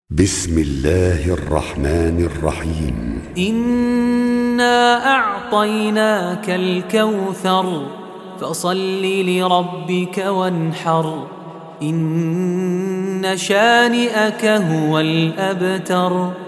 بسم الله الرحمن الرحيم. إنا أعطيناك الكوثر فصل لربك وانحر إن شانئك هو الأبتر.